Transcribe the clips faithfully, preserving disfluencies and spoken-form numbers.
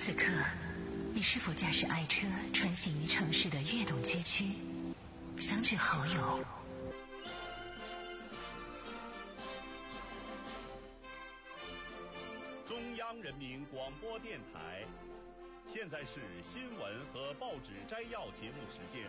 此刻，你是否驾驶爱车穿行于城市的跃动街区，相聚好友？ 中央人民广播电台，现在是新闻和报纸摘要节目时间。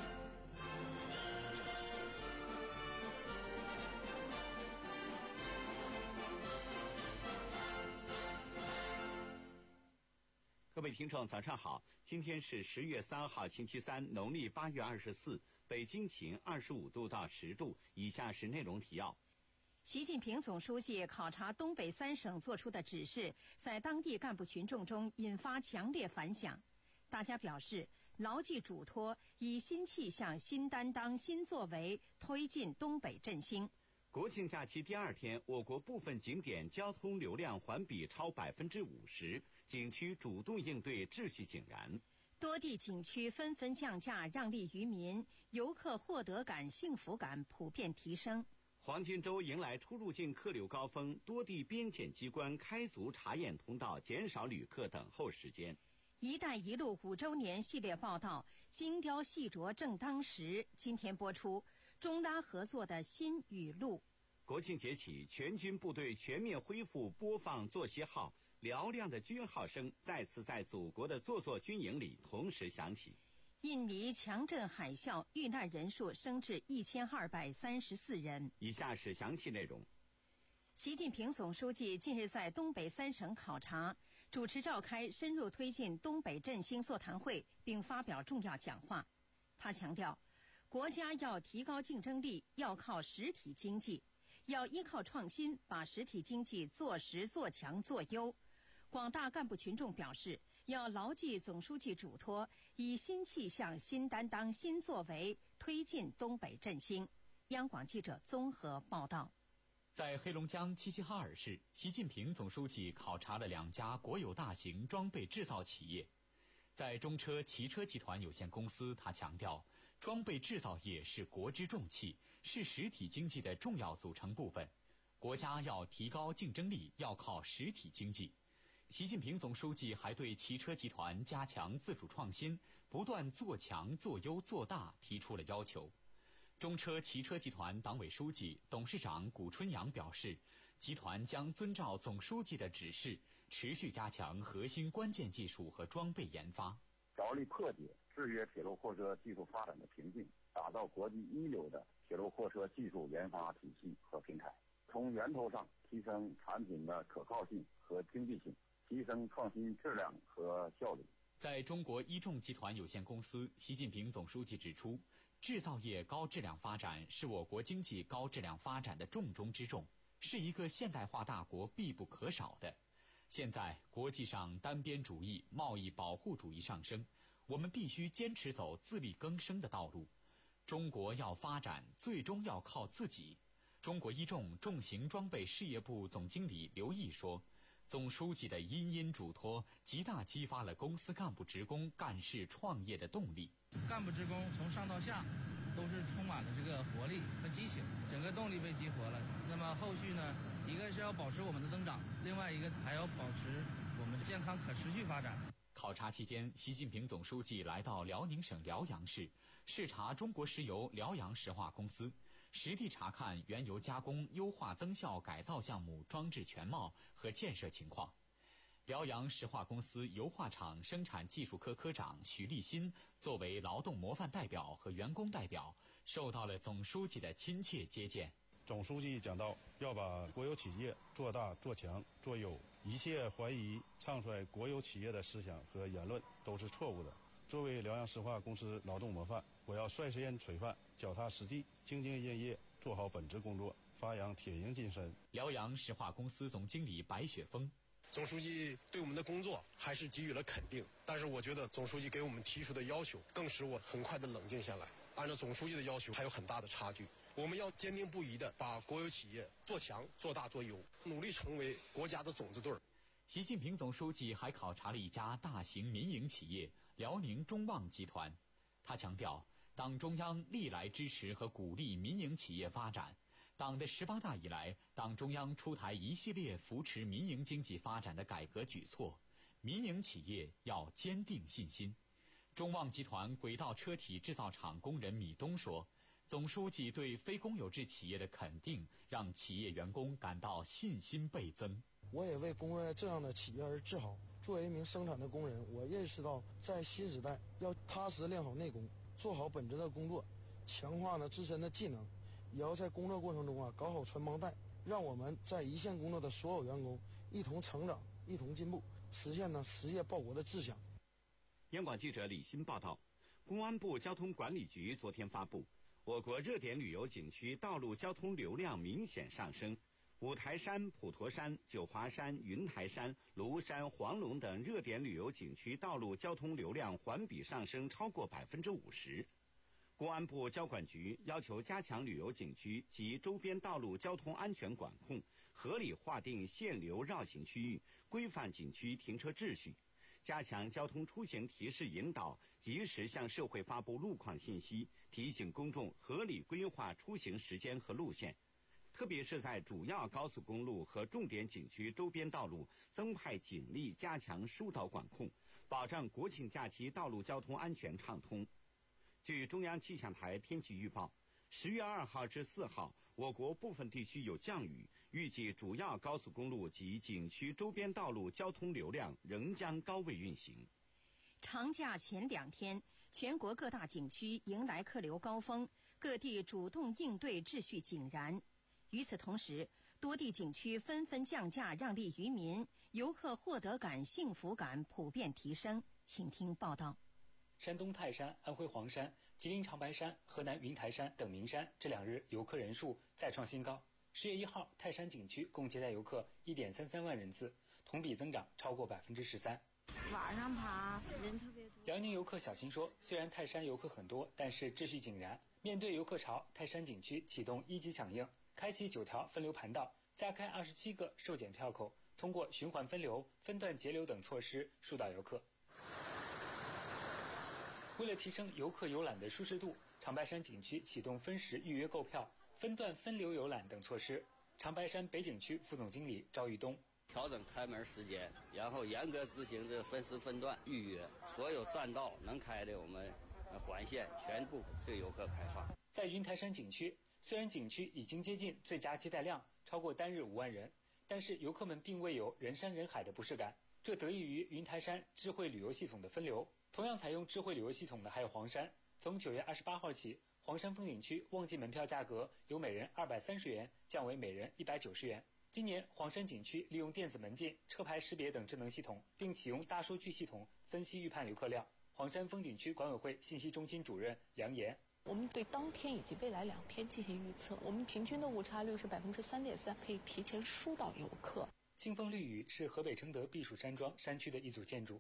各位听众，早上好！今天是十月三号，星期三，农历八月二十四，北京晴，二十五度到十度。以下是内容提要。 习近平总书记考察东北三省作出的指示，在当地干部群众中引发强烈反响。大家表示，牢记嘱托，以新气象、新担当、新作为，推进东北振兴。 国庆假期第二天，我国部分景点交通流量环比超百分之五十，景区主动应对，秩序井然。 多地景区纷纷降价，让利于民，游客获得感、幸福感普遍提升。 黄金周迎来出入境客流高峰，多地边检机关开足查验通道，减少旅客等候时间。 一带一路五周年系列报道，精雕细琢正当时。今天播出中拉合作的新语录。 国庆节起，全军部队全面恢复播放作息号，嘹亮的军号声再次在祖国的座座军营里同时响起。 印尼强震海啸，遇难人数升至一千二百三十四人。 以下是详细内容。 习近平总书记近日在东北三省考察，主持召开深入推进东北振兴座谈会，并发表重要讲话。他强调，国家要提高竞争力，要靠实体经济，要依靠创新，把实体经济做实、做强、做优。广大干部群众表示，要牢记总书记嘱托，以新气象、新担当、新作为，推进东北振兴。央广记者综合报道。 在黑龙江齐齐哈尔市，习近平总书记考察了两家国有大型装备制造企业。在中车汽车集团有限公司，他强调，装备制造业是国之重器，是实体经济的重要组成部分。国家要提高竞争力，要靠实体经济。习近平总书记还对汽车集团加强自主创新，不断做强、做优、做大提出了要求。中车汽车集团党委书记、董事长谷春阳表示，集团将遵照总书记的指示，持续加强核心关键技术和装备研发， 着力破解制约铁路货车技术发展的瓶颈，打造国际一流的铁路货车技术研发体系和平台，从源头上提升产品的可靠性和经济性，提升创新质量和效率。 在中国一重集团有限公司，习近平总书记指出，制造业高质量发展是我国经济高质量发展的重中之重，是一个现代化大国必不可少的。现在国际上单边主义、贸易保护主义上升，我们必须坚持走自力更生的道路。中国要发展，最终要靠自己。中国一重重型装备事业部总经理刘毅说，总书记的殷殷嘱托，极大激发了公司干部职工干事创业的动力。 干部职工从上到下都是充满了这个活力和激情，整个动力被激活了。那么后续呢，一个是要保持我们的增长，另外一个还要保持我们的健康可持续发展。 考察期间，习近平总书记来到辽宁省辽阳市，视察中国石油辽阳石化公司，实地查看原油加工优化增效改造项目装置全貌和建设情况。辽阳石化公司油化厂生产技术科科长许立新作为劳动模范代表和员工代表，受到了总书记的亲切接见。 总书记讲到，要把国有企业做大、做强、做优，一切怀疑唱衰国有企业的思想和言论都是错误的。作为辽阳石化公司劳动模范，我要率先垂范，脚踏实地，兢兢业业，做好本职工作，发扬铁营精神。 辽阳石化公司总经理白雪峰， 总书记对我们的工作还是给予了肯定，但是我觉得总书记给我们提出的要求更使我很快的冷静下来。按照总书记的要求还有很大的差距，我们要坚定不移地把国有企业做强、做大、做优，努力成为国家的种子队。 习近平总书记还考察了一家大型民营企业辽宁中旺集团，他强调，党中央历来支持和鼓励民营企业发展，党的十八大以来，党中央出台一系列扶持民营经济发展的改革举措， 民营企业要坚定信心。中旺集团轨道车体制造厂工人米东说，总书记对非公有制企业的肯定，让企业员工感到信心倍增。 我也为工作在这样的企业而自豪。作为一名生产的工人，我认识到在新时代要踏实练好内功，做好本职的工作，强化呢自身的技能，也要在工作过程中啊搞好传帮带，让我们在一线工作的所有员工一同成长，一同进步，实现呢实业报国的志向。 央广记者李欣报道，公安部交通管理局昨天发布，我国热点旅游景区道路交通流量明显上升。五台山、普陀山、九华山、云台山、庐山、黄龙等热点旅游景区道路交通流量环比上升超过百分之五十。公安部交管局要求加强旅游景区及周边道路交通安全管控，合理划定限流绕行区域，规范景区停车秩序，加强交通出行提示引导，及时向社会发布路况信息，提醒公众合理规划出行时间和路线。特别是在主要高速公路和重点景区周边道路增派警力，加强疏导管控，保障国庆假期道路交通安全畅通。据中央气象台天气预报，十月二号至四号，我国部分地区有降雨，预计主要高速公路及景区周边道路交通流量仍将高位运行。 长假前两天，全国各大景区迎来客流高峰，各地主动应对，秩序井然。与此同时，多地景区纷纷降价让利于民，游客获得感、幸福感普遍提升。请听报道。 山东泰山、安徽黄山、吉林长白山、河南云台山等名山这两日游客人数再创新高。十月一号，泰山景区共接待游客一点三三万人次，同比增长超过百分之十三。 晚上爬人特别多。 辽宁游客小新说，虽然泰山游客很多，但是秩序井然。面对游客潮，泰山景区启动一级响应，开启九条分流盘道，加开二十七个售检票口，通过循环分流、分段节流等措施疏导游客。为了提升游客游览的舒适度，长白山景区启动分时预约购票、分段分流游览等措施。长白山北景区副总经理赵玉东： 调整开门时间，然后严格执行这分时分段预约，所有站道能开的我们环线全部对游客开放。 在云台山景区，虽然景区已经接近最佳接待量，超过单日五万人，但是游客们并未有人山人海的不适感，这得益于云台山智慧旅游系统的分流。同样采用智慧旅游系统的还有黄山，从九月二十八号起，黄山风景区旺季门票价格由每人二百三十元降为每人一百九十元。今年黄山景区利用电子门禁、车牌识别等智能系统，并启用大数据系统分析预判游客量。黄山风景区管委会信息中心主任杨岩： 我们对当天以及未来两天进行预测，我们平均的误差率是百分之三点三，可以提前疏导游客。 清风绿雨是河北承德避暑山庄山区的一组建筑。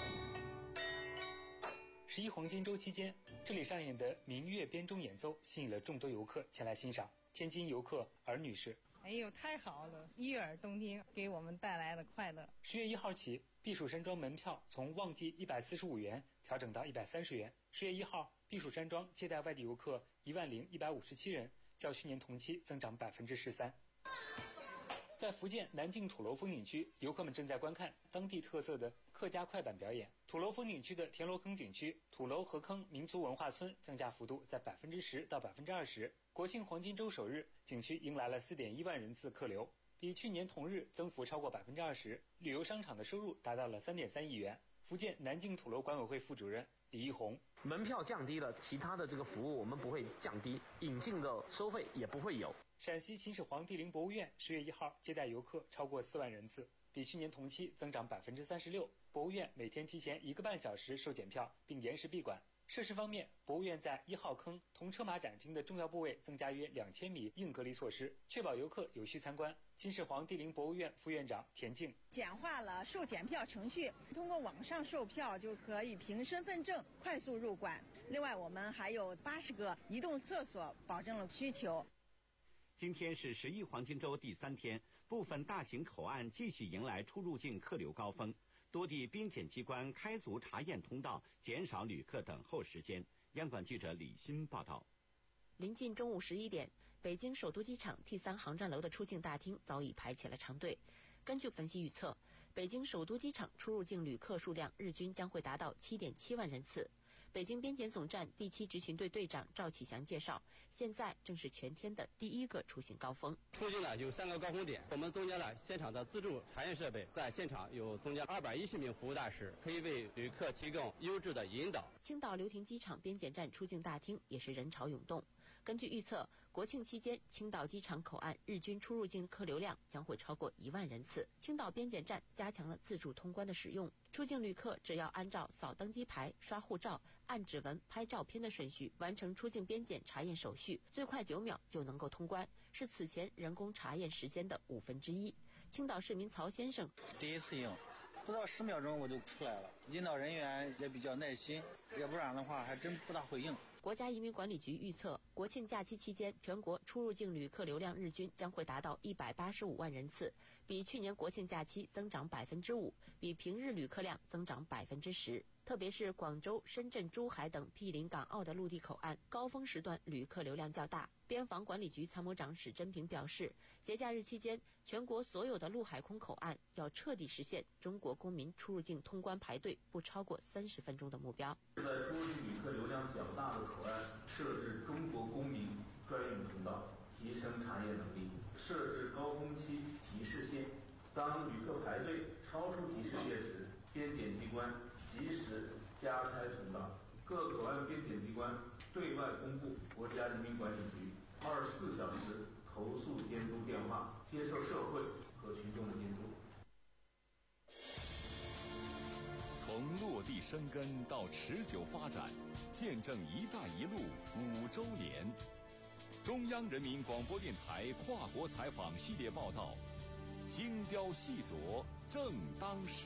十一黄金周期间，这里上演的民乐编钟演奏吸引了众多游客前来欣赏。天津游客尔女士： 哎呦，太好了，悦耳动听，给我们带来了快乐。 十月一号起，避暑山庄门票从旺季一百四十五元调整到一百三十元。十月一号，避暑山庄接待外地游客一万零一百五十七人，较去年同期增长百分之十三。在福建南靖土楼风景区，游客们正在观看当地特色的客家快板表演。土楼风景区的田螺坑景区、土楼河坑民族文化村增加幅度在百分之十到百分之二十。国庆黄金周首日，景区迎来了四点一万人次客流，比去年同日增幅超过百分之二十。旅游商场的收入达到了三点三亿元。福建南靖土楼管委会副主任李一红： 门票降低了，其他的这个服务我们不会降低，隐性的收费也不会有。 陕西秦始皇帝陵博物院十月一号接待游客超过四万人次，比去年同期增长百分之三十六。博物院每天提前一个半小时收检票，并延时闭馆。设施方面，博物院在一号坑同车马展厅的重要部位增加约两千米硬隔离措施，确保游客有序参观。秦始皇帝陵博物院副院长田静： 简化了售检票程序，通过网上售票就可以凭身份证快速入馆。另外，我们还有八十个移动厕所，保证了需求。 今天是十一黄金周第三天，部分大型口岸继续迎来出入境客流高峰，多地边检机关开足查验通道，减少旅客等候时间。央广记者李欣报道。 临近中午十一点，北京首都机场 T 三航站楼的出境大厅早已排起了长队。根据分析预测， 北京首都机场出入境旅客数量日均将会达到 七点七万人次。北京边检总站第七执勤队队长赵启祥介绍，现在正是全天的第一个出行高峰。 出境呢有三个高峰点，我们增加了现场的自助查验设备，在现场有增加二百一十名服务大使，可以为旅客提供优质的引导。 青岛流亭机场边检站出境大厅也是人潮涌动。根据预测，国庆期间青岛机场口岸日均出入境客流量将会超过一万人次。青岛边检站加强了自助通关的使用，出境旅客只要按照扫登机牌、刷护照、按指纹、拍照片的顺序完成出境边检查验手续，最快九秒就能够通关，是此前人工查验时间的五分之一。青岛市民曹先生， 第一次用，不到十秒钟我就出来了，引导人员也比较耐心，要不然的话还真不大会应。 国家移民管理局预测，国庆假期期间，全国出入境旅客流量日均将会达到一百八十五万人次，比去年国庆假期增长百分之五，比平日旅客量增长百分之十。特别是广州、深圳、珠海等毗邻港澳的陆地口岸，高峰时段旅客流量较大。边防管理局参谋长史真平表示，节假日期间，全国所有的陆海空口岸要彻底实现中国公民出入境通关排队不超过三十分钟的目标。 在出入境旅客流量较大的口岸设置中国公民专用通道，提升查验能力；设置高峰期提示线，当旅客排队超出提示线时，边检机关及时加开通道。各口岸边检机关对外公布国家移民管理局二十四小时投诉监督电话，接受社会和群众的监督。 从落地生根到持久发展，见证“一带一路”五周年。中央人民广播电台跨国采访系列报道，精雕细琢，正当时。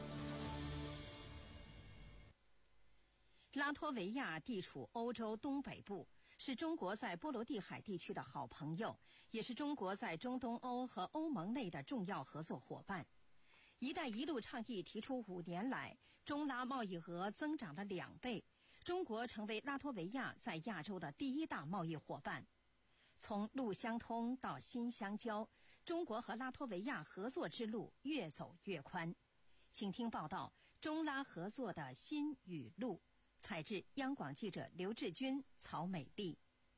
拉脱维亚地处欧洲东北部，是中国在波罗的海地区的好朋友，也是中国在中东欧和欧盟内的重要合作伙伴。“一带一路”倡议提出五年来，中拉贸易额增长了两倍，中国成为拉脱维亚在亚洲的第一大贸易伙伴。从路相通到心相交，中国和拉脱维亚合作之路越走越宽。请听报道：中拉合作的心与路。采自央广记者刘志军、曹美丽。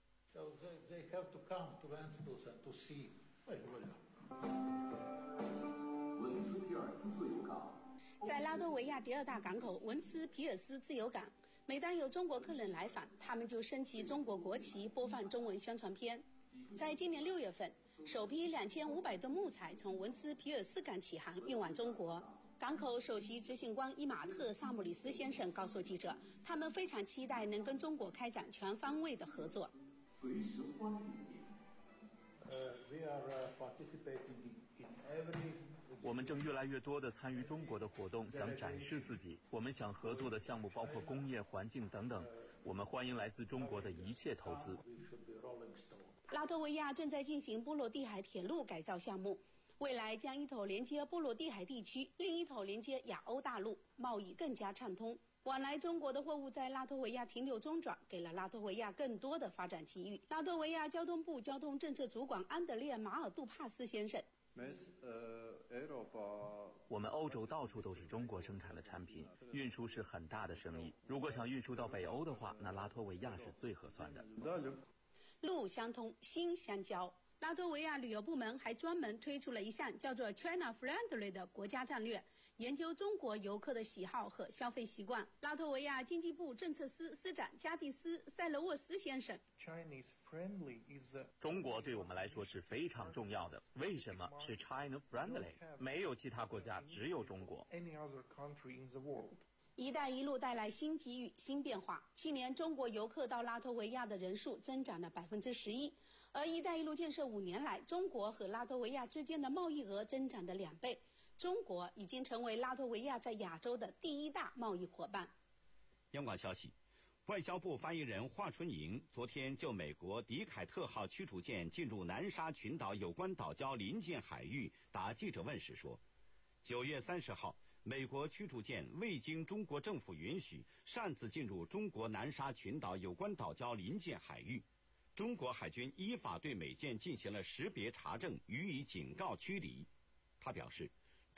文斯皮尔斯自由港，在拉脱维亚第二大港口文斯皮尔斯自由港，每当有中国客人来访，他们就升起中国国旗，播放中文宣传片。在今年六月份，首批两千五百吨木材从文斯皮尔斯港起航，运往中国。港口首席执行官伊马特·萨姆里斯先生告诉记者，他们非常期待能跟中国开展全方位的合作。 随时欢迎您。 我们正越来越多地参与中国的活动，想展示自己。我们想合作的项目包括工业、环境等等。我们欢迎来自中国的一切投资。 拉脱维亚正在进行波罗的海铁路改造项目。未来将一头连接波罗的海地区，另一头连接亚欧大陆，贸易更加畅通。往来中国的货物在拉脱维亚停留中转，给了拉脱维亚更多的发展机遇。拉脱维亚交通部交通政策主管安德烈·马尔杜帕斯先生， 我们欧洲到处都是中国生产的产品，运输是很大的生意。如果想运输到北欧的话，那拉脱维亚是最合算的。 路相通，心相交。拉脱维亚旅游部门还专门推出了一项叫做 China Friendly 的国家战略，研究中国游客的喜好和消费习惯。拉脱维亚经济部政策司司长加蒂斯·塞勒沃斯先生， 中国对我们来说是非常重要的。为什么是 China Friendly？ 没有其他国家，只有中国。 一带一路带来新机遇、新变化。去年中国游客到拉脱维亚的人数增长了百分之十一，而一带一路建设五年来，中国和拉脱维亚之间的贸易额增长的两倍。中国已经成为拉脱维亚在亚洲的第一大贸易伙伴。 央广消息，外交部发言人华春莹昨天就美国迪凯特号驱逐舰进入南沙群岛有关岛礁临近海域答记者问时说，九月三十号。美国驱逐舰未经中国政府允许擅自进入中国南沙群岛有关岛礁临近海域，中国海军依法对美舰进行了识别查证，予以警告驱离。他表示，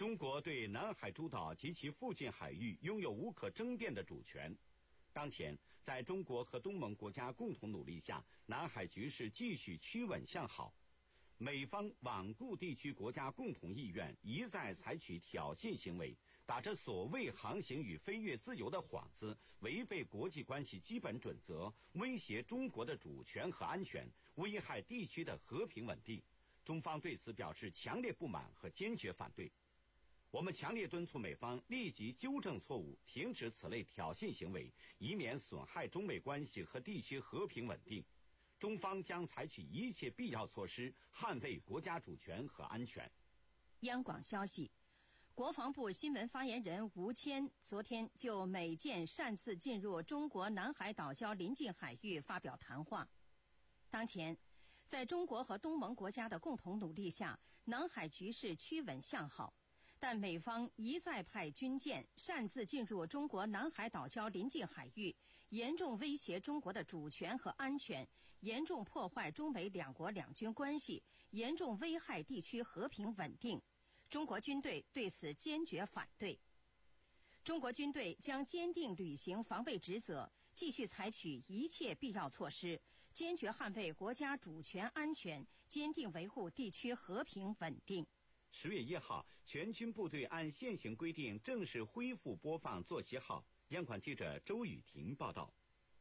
中国对南海诸岛及其附近海域拥有无可争辩的主权。当前，在中国和东盟国家共同努力下，南海局势继续趋稳向好。美方罔顾地区国家共同意愿，一再采取挑衅行为，打着所谓航行与飞越自由的幌子，违背国际关系基本准则，威胁中国的主权和安全，危害地区的和平稳定。中方对此表示强烈不满和坚决反对。我们强烈敦促美方立即纠正错误，停止此类挑衅行为，以免损害中美关系和地区和平稳定。中方将采取一切必要措施，捍卫国家主权和安全。 央广消息，国防部新闻发言人吴谦昨天就美舰擅自进入中国南海岛礁临近海域发表谈话。当前，在中国和东盟国家的共同努力下，南海局势趋稳向好。但美方一再派军舰擅自进入中国南海岛礁临近海域，严重威胁中国的主权和安全，严重破坏中美两国两军关系，严重危害地区和平稳定。中国军队对此坚决反对。中国军队将坚定履行防卫职责，继续采取一切必要措施，坚决捍卫国家主权安全，坚定维护地区和平稳定。 十月一号，全军部队按现行规定正式恢复播放作息号。央广记者周雨婷报道。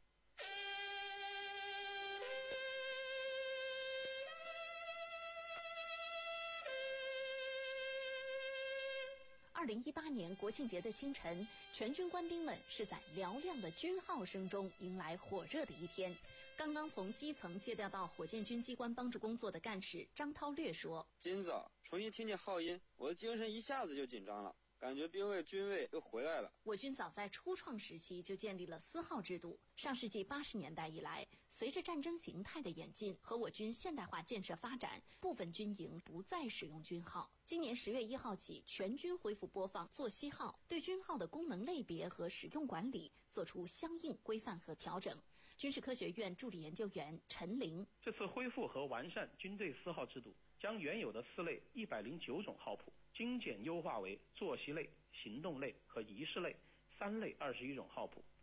二零一八年国庆节的清晨，全军官兵们是在嘹亮的军号声中迎来火热的一天。刚刚从基层借调到火箭军机关帮助工作的干事张涛略说：“ 今早重新听见号音，我的精神一下子就紧张了，感觉兵卫军味又回来了。” 我军早在初创时期就建立了司号制度。上世纪八十年代以来，随着战争形态的演进和我军现代化建设发展，部分军营不再使用军号。今年十月一号起，全军恢复播放作息号，对军号的功能类别和使用管理做出相应规范和调整。军事科学院助理研究员陈林： 这次恢复和完善军队司号制度，将原有的四类一百零九种号谱精简优化为作息类、行动类和仪式类三类二十一种号谱。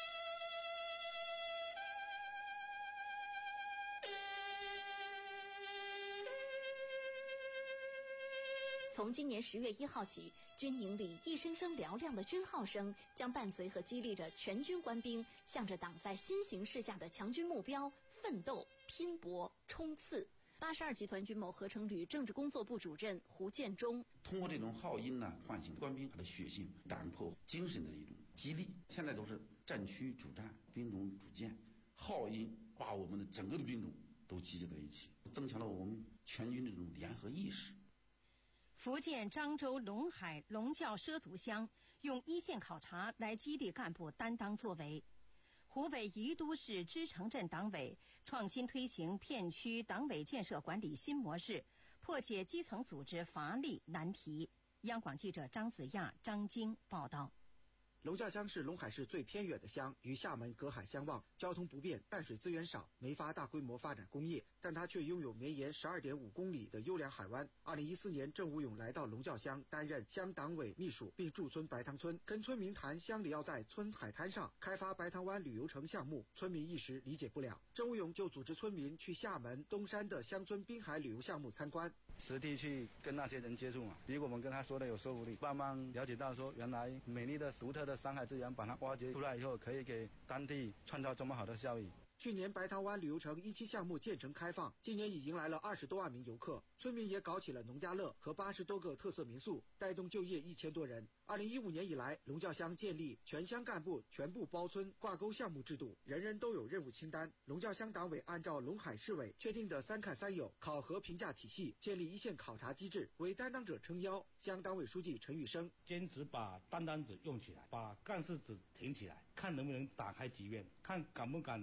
从今年十月一号起，军营里一声声嘹亮的军号声将伴随和激励着全军官兵向着党在新形势下的强军目标奋斗、拼搏、冲刺。八十二集团军某合成旅政治工作部主任胡建中： 通过这种号音呢，唤醒官兵的血性、胆魄、精神的一种激励。现在都是战区主战、兵种主建，号音把我们的整个的兵种都集结在一起，增强了我们全军这种联合意识。 福建漳州龙海龙教畲族乡用一线考察来激励干部担当作为。湖北宜都市支城镇党委创新推行片区党委建设管理新模式，破解基层组织乏力难题。央广记者张子亚、张晶报道。 龙教乡是龙海市最偏远的乡，与厦门隔海相望，交通不便，淡水资源少，没法大规模发展工业，但它却拥有绵延十二点五公里的优良海湾。二零一四年，郑武勇来到龙教乡担任乡党委秘书，并驻村白塘村，跟村民谈乡里要在村海滩上开发白塘湾旅游城项目，村民一时理解不了。郑武勇就组织村民去厦门东山的乡村滨海旅游项目参观。 实地去跟那些人接触嘛，比我们跟他说的有说服力，慢慢了解到说原来美丽的独特的山海资源把它挖掘出来以后，可以给当地创造这么好的效益。 去年白塘湾旅游城一期项目建成开放，今年已迎来了二十多万名游客，村民也搞起了农家乐和八十多个特色民宿，带动就业一千多人。二零一五年以来，龙教乡建立全乡干部全部包村挂钩项目制度，人人都有任务清单。龙教乡党委按照龙海市委确定的三看三有考核评价体系，建立一线考察机制，为担当者撑腰。乡党委书记陈宇生： 坚持把担当者用起来，把干事者挺起来，看能不能打开局面，看敢不敢担当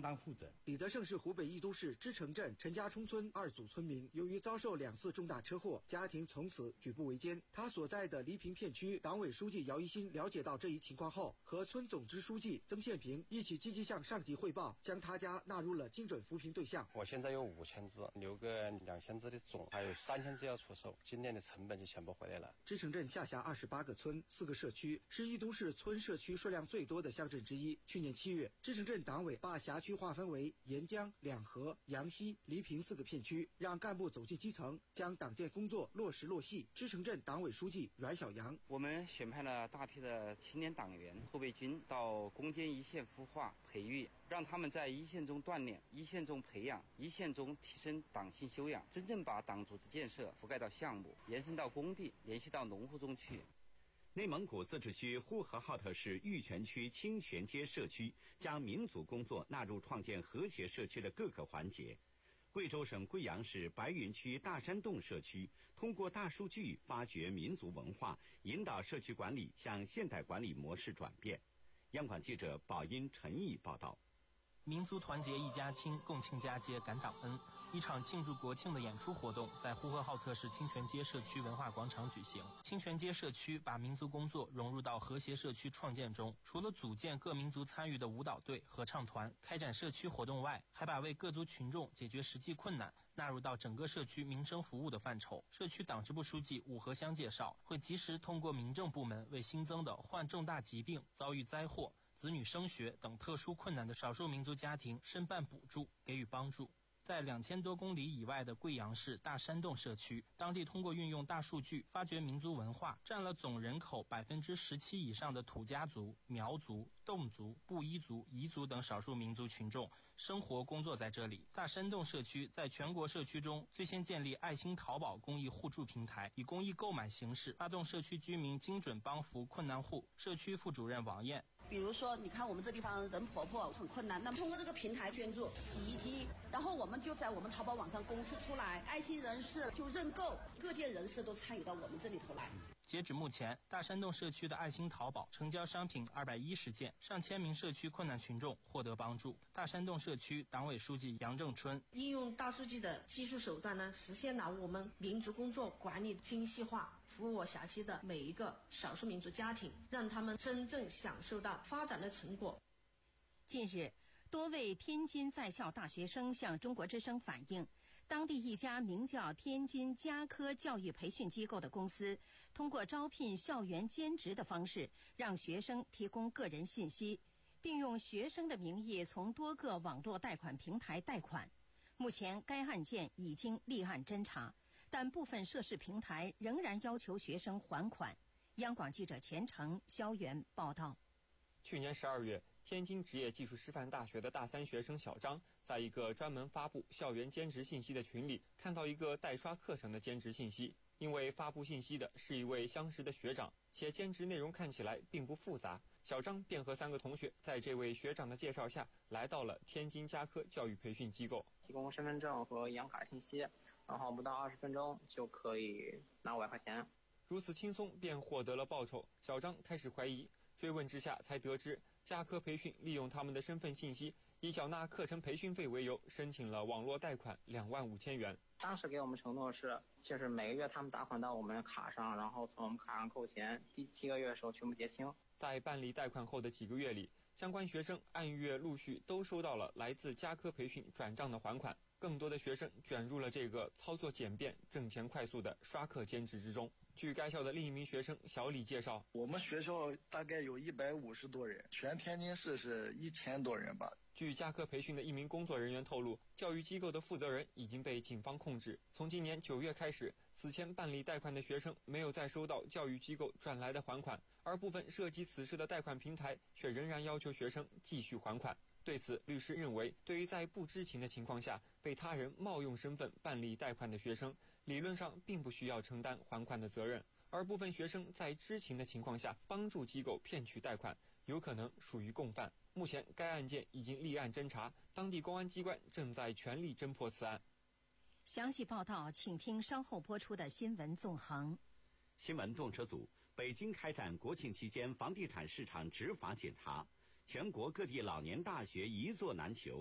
担负的。 李德胜是湖北宜都市知城镇陈家冲村二组村民，由于遭受两次重大车祸，家庭从此举步维艰。他所在的黎平片区党委书记姚一新了解到这一情况后，和村总支书记曾宪平一起积极向上级汇报，将他家纳入了精准扶贫对象。 我现在有五千只，留个两千只的种，还有三千只要出售，今年的成本就全部回来了。 知城镇下辖二十八个村、四个社区，是宜都市村社区数量最多的乡镇之一。去年七月，知城镇党委把辖区划分为沿江、两河、阳西、黎平四个片区，让干部走进基层，将党建工作落实落细。知城镇党委书记阮小阳， 我们选派了大批的青年党员、后备军到攻坚一线孵化培育，让他们在一线中锻炼、一线中培养、一线中提升党性修养，真正把党组织建设覆盖到项目，延伸到工地，联系到农户中去。 内蒙古自治区呼和浩特市玉泉区清泉街社区将民族工作纳入创建和谐社区的各个环节。贵州省贵阳市白云区大山洞社区通过大数据发掘民族文化，引导社区管理向现代管理模式转变。央广记者宝音陈毅报道。 民族团结一家亲，共庆佳节感党恩。一场庆祝国庆的演出活动在呼和浩特市清泉街社区文化广场举行。清泉街社区把民族工作融入到和谐社区创建中，除了组建各民族参与的舞蹈队、合唱团，开展社区活动外，还把为各族群众解决实际困难纳入到整个社区民生服务的范畴。社区党支部书记武和香介绍，会及时通过民政部门为新增的患重大疾病、遭遇灾祸、子女升学等特殊困难的少数民族家庭申办补助，给予帮助。在两千多公里以外的贵阳市大山洞社区，当地通过运用大数据发掘民族文化，占了总人口百分之十七以上的土家族、苗族、侗族、布依族、彝族等少数民族群众生活工作在这里。大山洞社区在全国社区中最先建立爱心淘宝公益互助平台，以公益购买形式发动社区居民精准帮扶困难户。社区副主任王艳。 比如说，你看我们这地方人婆婆很困难，那么通过这个平台捐助洗衣机，然后我们就在我们淘宝网上公示出来，爱心人士就认购，各界人士都参与到我们这里头来。 截止目前，大山洞社区的爱心淘宝成交商品二百一十件，上千名社区困难群众获得帮助。大山洞社区党委书记杨正春， 应用大数据的技术手段呢，实现了我们民族工作管理精细化，服务我辖区的每一个少数民族家庭，让他们真正享受到发展的成果。 近日，多位天津在校大学生向中国之声反映，当地一家名叫天津嘉科教育培训机构的公司，通过招聘校园兼职的方式，让学生提供个人信息，并用学生的名义从多个网络贷款平台贷款。目前该案件已经立案侦查，但部分涉事平台仍然要求学生还款。央广记者钱成、肖元报道。 去年十二月，天津职业技术师范大学的大三学生小张，在一个专门发布校园兼职信息的群里，看到一个代刷课程的兼职信息。因为发布信息的是一位相识的学长，且兼职内容看起来并不复杂，小张便和三个同学在这位学长的介绍下，来到了天津嘉科教育培训机构。 提供身份证和银行卡信息，然后不到二十分钟就可以拿五百块钱。 如此轻松便获得了报酬，小张开始怀疑，追问之下才得知，嘉科培训利用他们的身份信息，以缴纳课程培训费为由，申请了网络贷款两万五千元。 当时给我们承诺是，就是每个月他们打款到我们卡上，然后从我们卡上扣钱，第七个月的时候全部结清。 在办理贷款后的几个月里，相关学生按月陆续都收到了来自嘉科培训转账的还款，更多的学生卷入了这个操作简便、挣钱快速的刷课兼职之中。据该校的另一名学生小李介绍， 我们学校大概有一百五十多人，全天津市是一千多人吧。 据嘉科培训的一名工作人员透露，教育机构的负责人已经被警方控制。从今年九月开始，此前办理贷款的学生没有再收到教育机构转来的还款，而部分涉及此事的贷款平台却仍然要求学生继续还款。对此，律师认为，对于在不知情的情况下被他人冒用身份办理贷款的学生，理论上并不需要承担还款的责任，而部分学生在知情的情况下帮助机构骗取贷款，有可能属于共犯。目前该案件已经立案侦查，当地公安机关正在全力侦破此案。 详细报道请听稍后播出的新闻纵横。 新闻动车组：北京开展国庆期间房地产市场执法检查，全国各地老年大学一座难求。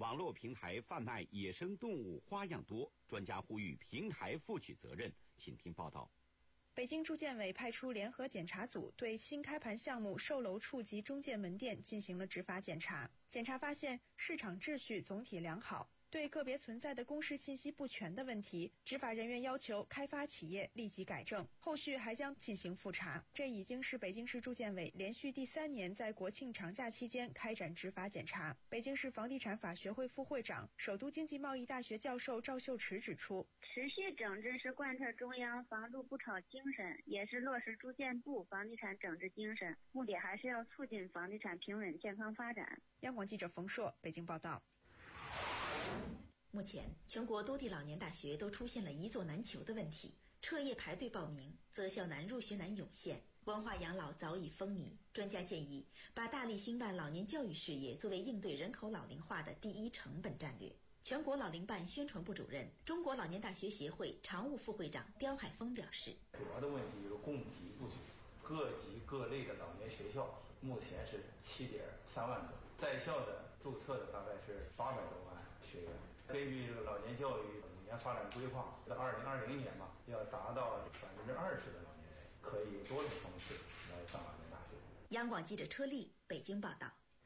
网络平台贩卖野生动物花样多，专家呼吁平台负起责任。请听报道。 北京住建委派出联合检查组对新开盘项目售楼处及中介门店进行了执法检查。检查发现，市场秩序总体良好。对个别存在的公示信息不全的问题，执法人员要求开发企业立即改正，后续还将进行复查。这已经是北京市住建委连续第三年在国庆长假期间开展执法检查。北京市房地产法学会副会长、首都经济贸易大学教授赵秀池指出， 持续整治是贯彻中央房住不炒精神，也是落实住建部房地产整治精神，目的还是要促进房地产平稳健康发展。 央广记者冯硕北京报道。 目前，全国多地老年大学都出现了一座难求的问题，彻夜排队报名，择校难、入学难涌现，文化养老早已风靡。专家建议，把大力兴办老年教育事业作为应对人口老龄化的第一成本战略。全国老龄办宣传部主任、中国老年大学协会常务副会长刁海峰表示， 主要的问题就是供给不足，各级各类的老年学校目前是七点三万多，在校的注册的大概是八百多万学员。根据这个老年教育五年发展规划，在二零二零年嘛，要达到百分之二十的老年人可以多种方式来上老年大学。 央广记者车丽北京报道。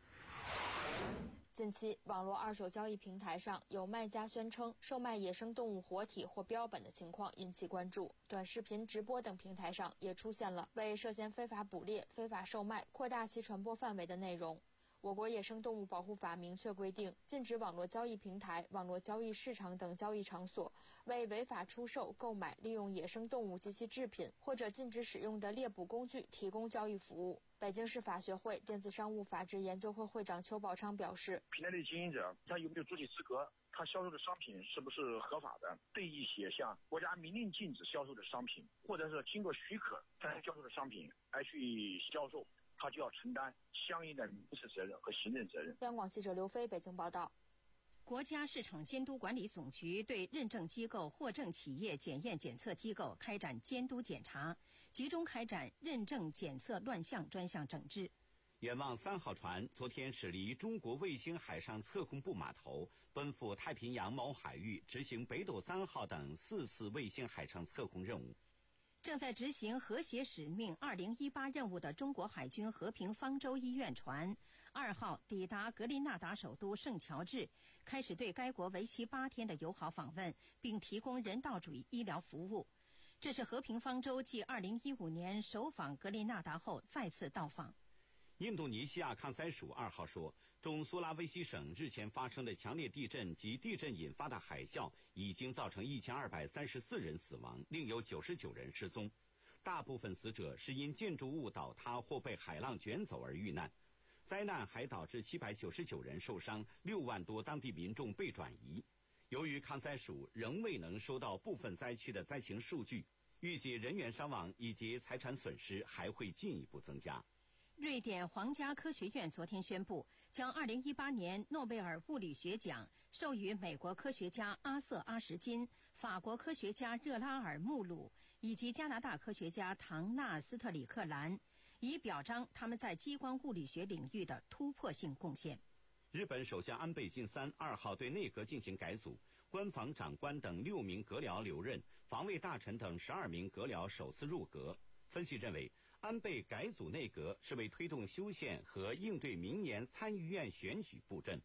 近期，网络二手交易平台上有卖家宣称售卖野生动物活体或标本的情况引起关注。短视频、直播等平台上也出现了为涉嫌非法捕猎、非法售卖、扩大其传播范围的内容。我国野生动物保护法明确规定，禁止网络交易平台、网络交易市场等交易场所为违法出售、购买、利用野生动物及其制品或者禁止使用的猎捕工具提供交易服务。北京市法学会电子商务法治研究会会长邱宝昌表示， 平台的经营者他有没有主体资格，他销售的商品是不是合法的，对一些像国家明令禁止销售的商品，或者是经过许可才销售的商品来去销售，他就要承担相应的民事责任和行政责任。 央广记者刘飞北京报道。 国家市场监督管理总局对认证机构、货证企业检验检测机构开展监督检查，集中开展认证检测乱象专项整治。 远望三号船昨天驶离中国卫星海上测控部码头，奔赴太平洋某海域，执行北斗三号等四次卫星海上测控任务。 正在执行和谐使命二零一八任务的中国海军和平方舟医院船二号抵达格林纳达首都圣乔治，开始对该国为期八天的友好访问，并提供人道主义医疗服务。这是和平方舟继二零一五年首访格林纳达后再次到访。 印度尼西亚康塞署二号说，中苏拉威西省日前发生的强烈地震及地震引发的海啸已经造成一千二百三十四人死亡，另有九十九人失踪。大部分死者是因建筑物倒塌或被海浪卷走而遇难。灾难还导致七百九十九人受伤，六万多当地民众被转移。由于康塞署仍未能收到部分灾区的灾情数据，预计人员伤亡以及财产损失还会进一步增加。 瑞典皇家科学院昨天宣布，将二零一八年诺贝尔物理学奖授予美国科学家阿瑟·阿什金、法国科学家热拉尔·穆鲁以及加拿大科学家唐纳·斯特里克兰，以表彰他们在激光物理学领域的突破性贡献。 日本首相安倍晋三二号对内阁进行改组，官房长官等六名阁僚留任，防卫大臣等十二名阁僚首次入阁。分析认为，安倍改组内阁是为推动修宪和应对明年参议院选举布阵。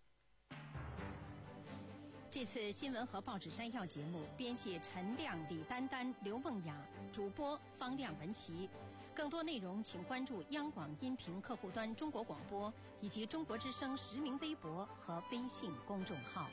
这次新闻和报纸摘要节目，编辑陈亮、李丹丹、刘梦雅，主播方亮、文琪。更多内容请关注央广音频客户端中国广播以及中国之声实名微博和微信公众号。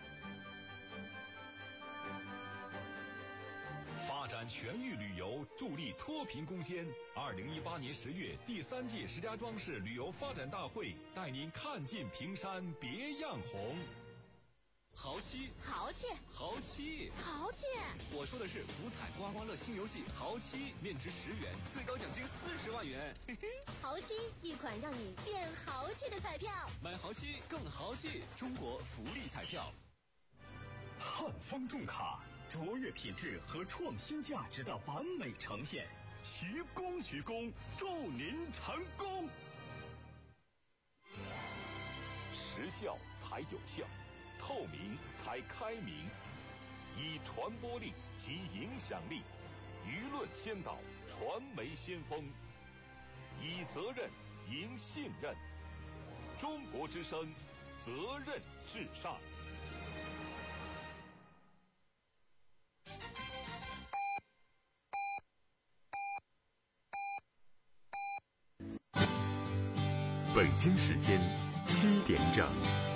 发展全域旅游，助力脱贫攻坚。二零一八年十月，第三届石家庄市旅游发展大会带您看尽平山别样红。 豪七， 豪气， 豪七， 豪气！ 我说的是福彩刮刮乐新游戏豪七，面值十元，最高奖金四十万元。嘿嘿， 豪七，一款让你变豪气的彩票。 买豪七更豪气，中国福利彩票。 汉方重卡，卓越品质和创新价值的完美呈现。徐工，徐工，祝您成功！ 时效才有效，透明才开明，以传播力及影响力，舆论先导，传媒先锋，以责任赢信任。中国之声，责任至上。 北京时间七点整。